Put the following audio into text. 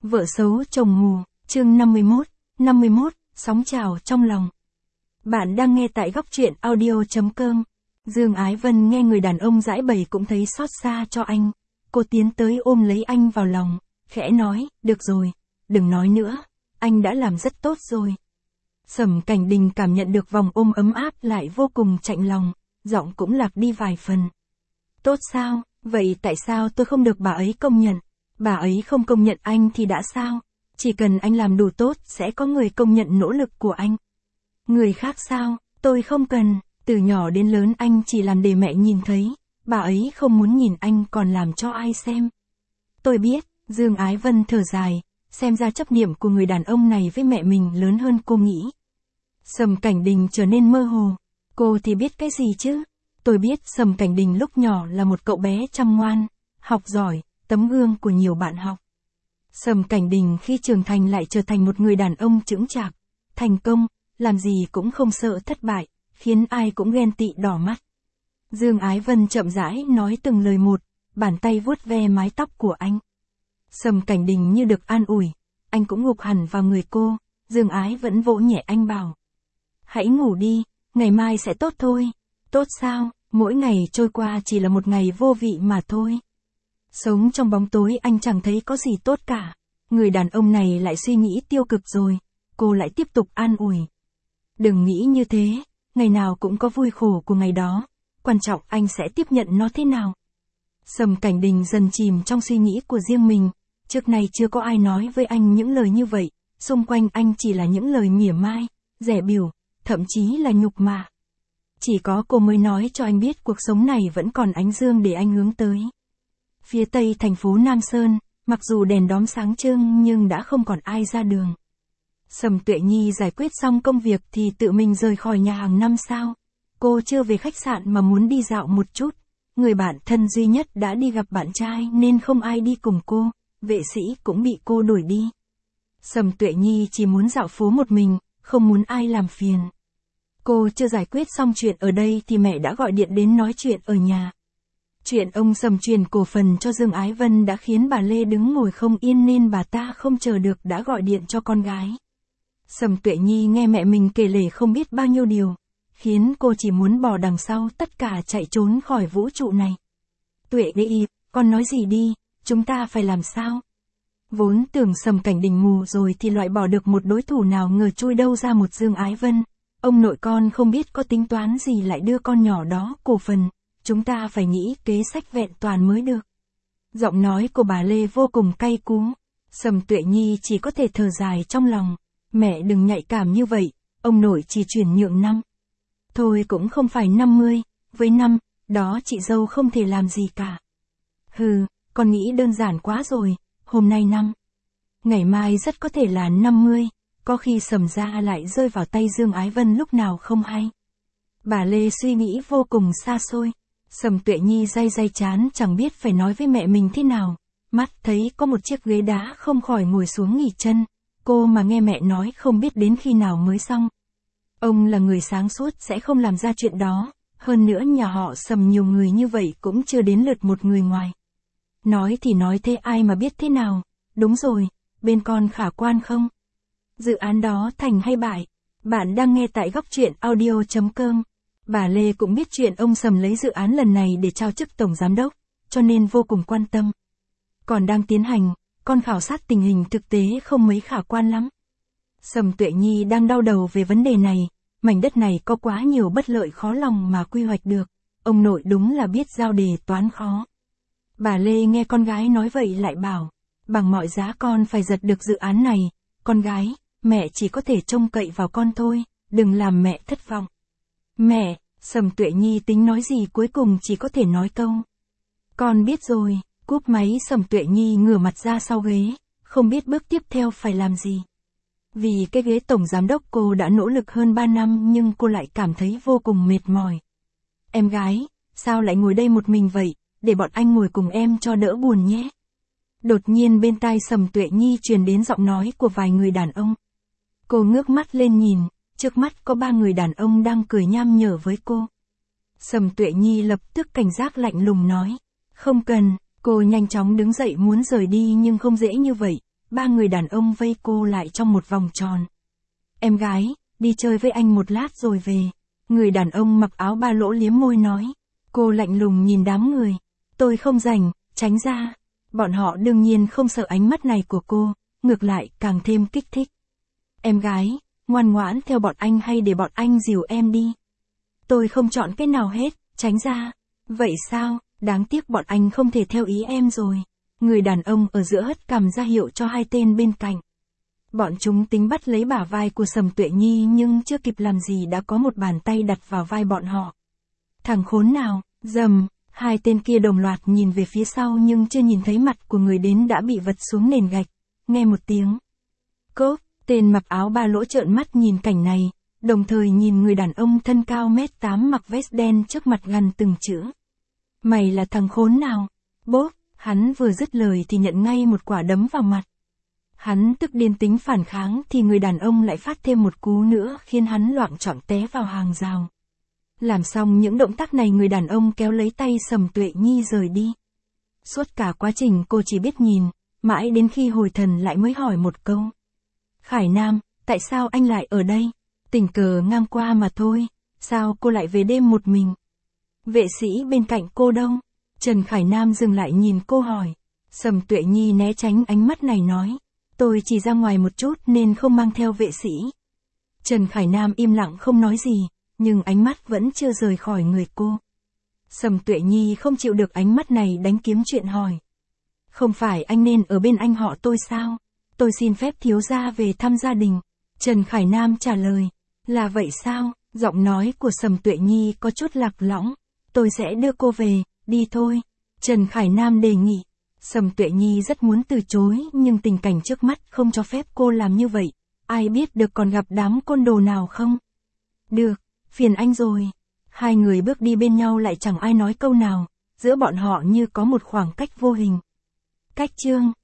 Vợ xấu chồng mù, chương 51, sóng trào trong lòng. Bạn đang nghe tại góc truyện audio.com. Dương Ái Vân nghe người đàn ông giãi bày cũng thấy xót xa cho anh. Cô tiến tới ôm lấy anh vào lòng, khẽ nói, được rồi, đừng nói nữa, anh đã làm rất tốt rồi. Sầm Cảnh Đình cảm nhận được vòng ôm ấm áp lại vô cùng chạnh lòng, giọng cũng lạc đi vài phần. Tốt sao, vậy tại sao tôi không được bà ấy công nhận? Bà ấy không công nhận anh thì đã sao? Chỉ cần anh làm đủ tốt sẽ có người công nhận nỗ lực của anh. Người khác sao, tôi không cần, từ nhỏ đến lớn anh chỉ làm để mẹ nhìn thấy, bà ấy không muốn nhìn anh còn làm cho ai xem. Tôi biết, Dương Ái Vân thở dài, xem ra chấp niệm của người đàn ông này với mẹ mình lớn hơn cô nghĩ. Sầm Cảnh Đình trở nên mơ hồ, cô thì biết cái gì chứ? Tôi biết Sầm Cảnh Đình lúc nhỏ là một cậu bé chăm ngoan, học giỏi, tấm gương của nhiều bạn học. Sầm Cảnh Đình khi trưởng thành lại trở thành một người đàn ông chững chạc, thành công, làm gì cũng không sợ thất bại, khiến ai cũng ghen tị đỏ mắt. Dương Ái Vân chậm rãi nói từng lời một, bàn tay vuốt ve mái tóc của anh. Sầm Cảnh Đình như được an ủi, anh cũng gục hẳn vào người cô, Dương Ái vẫn vỗ nhẹ anh bảo. Hãy ngủ đi, ngày mai sẽ tốt thôi. Tốt sao, mỗi ngày trôi qua chỉ là một ngày vô vị mà thôi. Sống trong bóng tối anh chẳng thấy có gì tốt cả. Người đàn ông này lại suy nghĩ tiêu cực rồi, cô lại tiếp tục an ủi. Đừng nghĩ như thế, ngày nào cũng có vui khổ của ngày đó, quan trọng anh sẽ tiếp nhận nó thế nào. Sầm Cảnh Đình dần chìm trong suy nghĩ của riêng mình, trước nay chưa có ai nói với anh những lời như vậy, xung quanh anh chỉ là những lời mỉa mai, dè bỉu, thậm chí là nhục mạ. Chỉ có cô mới nói cho anh biết cuộc sống này vẫn còn ánh dương để anh hướng tới. Phía tây thành phố Nam Sơn, mặc dù đèn đóm sáng trưng nhưng đã không còn ai ra đường. Sầm Tuệ Nhi giải quyết xong công việc thì tự mình rời khỏi nhà hàng 5 sao. Cô chưa về khách sạn mà muốn đi dạo một chút. Người bạn thân duy nhất đã đi gặp bạn trai nên không ai đi cùng cô, vệ sĩ cũng bị cô đuổi đi. Sầm Tuệ Nhi chỉ muốn dạo phố một mình, không muốn ai làm phiền. Cô chưa giải quyết xong chuyện ở đây thì mẹ đã gọi điện đến nói chuyện ở nhà. Chuyện ông Sầm truyền cổ phần cho Dương Ái Vân đã khiến bà Lê đứng ngồi không yên nên bà ta không chờ được đã gọi điện cho con gái. Sầm Tuệ Nhi nghe mẹ mình kể lể không biết bao nhiêu điều, khiến cô chỉ muốn bỏ đằng sau tất cả chạy trốn khỏi vũ trụ này. Tuệ Nhi, con nói gì đi, chúng ta phải làm sao? Vốn tưởng Sầm Cảnh Đình mù rồi thì loại bỏ được một đối thủ nào ngờ chui đâu ra một Dương Ái Vân. Ông nội con không biết có tính toán gì lại đưa con nhỏ đó cổ phần, chúng ta phải nghĩ kế sách vẹn toàn mới được. Giọng nói của bà Lê vô cùng cay cú. Sầm Tuệ Nhi chỉ có thể thở dài trong lòng. Mẹ đừng nhạy cảm như vậy, ông nội chỉ chuyển nhượng 5. Thôi cũng không phải 50, với 5, đó chị dâu không thể làm gì cả. Hừ, con nghĩ đơn giản quá rồi, hôm nay 5. Ngày mai rất có thể là 50, có khi Sầm gia lại rơi vào tay Dương Ái Vân lúc nào không hay. Bà Lê suy nghĩ vô cùng xa xôi. Sầm Tuệ Nhi day chán chẳng biết phải nói với mẹ mình thế nào. Mắt thấy có một chiếc ghế đá không khỏi ngồi xuống nghỉ chân. Cô mà nghe mẹ nói không biết đến khi nào mới xong. Ông là người sáng suốt sẽ không làm ra chuyện đó. Hơn nữa nhà họ Sầm nhiều người như vậy cũng chưa đến lượt một người ngoài. Nói thì nói thế ai mà biết thế nào. Đúng rồi, bên con khả quan không? Dự án đó thành hay bại? Bạn đang nghe tại góc truyện audio.com. Bà Lê cũng biết chuyện ông Sầm lấy dự án lần này để trao chức tổng giám đốc, cho nên vô cùng quan tâm. Còn đang tiến hành, con khảo sát tình hình thực tế không mấy khả quan lắm. Sầm Tuệ Nhi đang đau đầu về vấn đề này, mảnh đất này có quá nhiều bất lợi khó lòng mà quy hoạch được, ông nội đúng là biết giao đề toán khó. Bà Lê nghe con gái nói vậy lại bảo, bằng mọi giá con phải giật được dự án này, con gái, mẹ chỉ có thể trông cậy vào con thôi, đừng làm mẹ thất vọng. Mẹ, Sầm Tuệ Nhi tính nói gì cuối cùng chỉ có thể nói câu. Con biết rồi, cúp máy. Sầm Tuệ Nhi ngửa mặt ra sau ghế, không biết bước tiếp theo phải làm gì. Vì cái ghế tổng giám đốc cô đã nỗ lực hơn 3 năm nhưng cô lại cảm thấy vô cùng mệt mỏi. Em gái, sao lại ngồi đây một mình vậy, để bọn anh ngồi cùng em cho đỡ buồn nhé. Đột nhiên bên tai Sầm Tuệ Nhi truyền đến giọng nói của vài người đàn ông. Cô ngước mắt lên nhìn. Trước mắt có 3 người đàn ông đang cười nham nhở với cô. Sầm Tuệ Nhi lập tức cảnh giác lạnh lùng nói. Không cần, cô nhanh chóng đứng dậy muốn rời đi nhưng không dễ như vậy. ba người đàn ông vây cô lại trong một vòng tròn. Em gái, đi chơi với anh một lát rồi về. Người đàn ông mặc áo ba lỗ liếm môi nói. Cô lạnh lùng nhìn đám người. Tôi không rảnh, tránh ra. Bọn họ đương nhiên không sợ ánh mắt này của cô, ngược lại càng thêm kích thích. Em gái, ngoan ngoãn theo bọn anh hay để bọn anh dìu em đi. Tôi không chọn cái nào hết, tránh ra. Vậy sao, đáng tiếc bọn anh không thể theo ý em rồi. Người đàn ông ở giữa hất cằm ra hiệu cho hai tên bên cạnh. Bọn chúng tính bắt lấy bả vai của Sầm Tuệ Nhi nhưng chưa kịp làm gì đã có một bàn tay đặt vào vai bọn họ. Thằng khốn nào, rầm, hai tên kia đồng loạt nhìn về phía sau nhưng chưa nhìn thấy mặt của người đến đã bị vật xuống nền gạch. Nghe một tiếng cốp, tên mặc áo ba lỗ trợn mắt nhìn cảnh này, đồng thời nhìn người đàn ông thân cao 1m8 mặc vest đen trước mặt gằn từng chữ. Mày là thằng khốn nào? Bốp, hắn vừa dứt lời thì nhận ngay một quả đấm vào mặt. Hắn tức điên tính phản kháng thì người đàn ông lại phát thêm một cú nữa khiến hắn loạng choạng té vào hàng rào. Làm xong những động tác này người đàn ông kéo lấy tay Sầm Tuệ Nhi rời đi. Suốt cả quá trình cô chỉ biết nhìn, mãi đến khi hồi thần lại mới hỏi một câu. Khải Nam, tại sao anh lại ở đây? Tình cờ ngang qua mà thôi, sao cô lại về đêm một mình? Vệ sĩ bên cạnh cô đâu? Trần Khải Nam dừng lại nhìn cô hỏi. Sầm Tuệ Nhi né tránh ánh mắt này nói. Tôi chỉ ra ngoài một chút nên không mang theo vệ sĩ. Trần Khải Nam im lặng không nói gì, nhưng ánh mắt vẫn chưa rời khỏi người cô. Sầm Tuệ Nhi không chịu được ánh mắt này đánh kiếm chuyện hỏi. Không phải anh nên ở bên anh họ tôi sao? Tôi xin phép thiếu gia về thăm gia đình. Trần Khải Nam trả lời. Là vậy sao? Giọng nói của Sầm Tuệ Nhi có chút lạc lõng. Tôi sẽ đưa cô về, đi thôi. Trần Khải Nam đề nghị. Sầm Tuệ Nhi rất muốn từ chối nhưng tình cảnh trước mắt không cho phép cô làm như vậy. Ai biết được còn gặp đám côn đồ nào không? Được, phiền anh rồi. Hai người bước đi bên nhau lại chẳng ai nói câu nào, giữa bọn họ như có một khoảng cách vô hình. Cách chương